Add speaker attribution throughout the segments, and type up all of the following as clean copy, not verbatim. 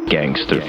Speaker 1: gangster.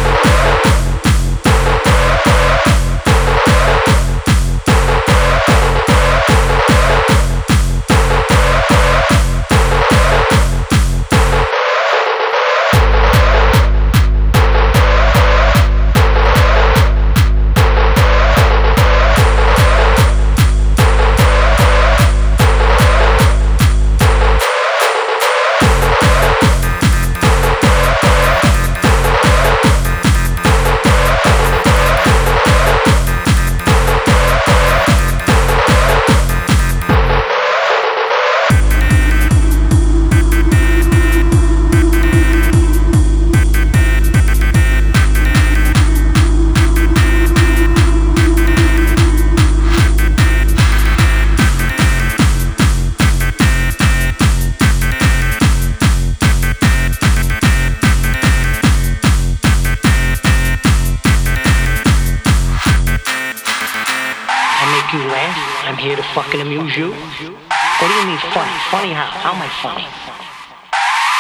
Speaker 2: You laugh? I'm here to fucking amuse you? What do you mean funny? Funny how? How am I funny?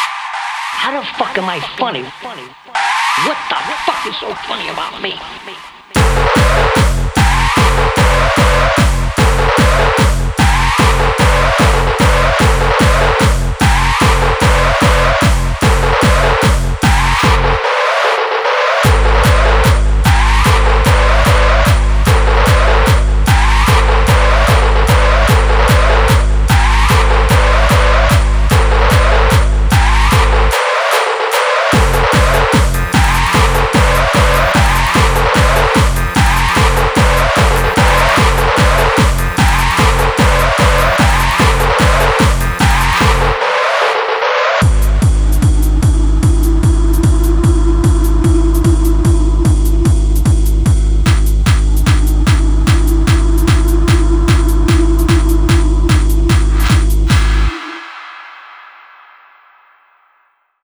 Speaker 2: How the fuck am I funny? What the fuck is so funny about me?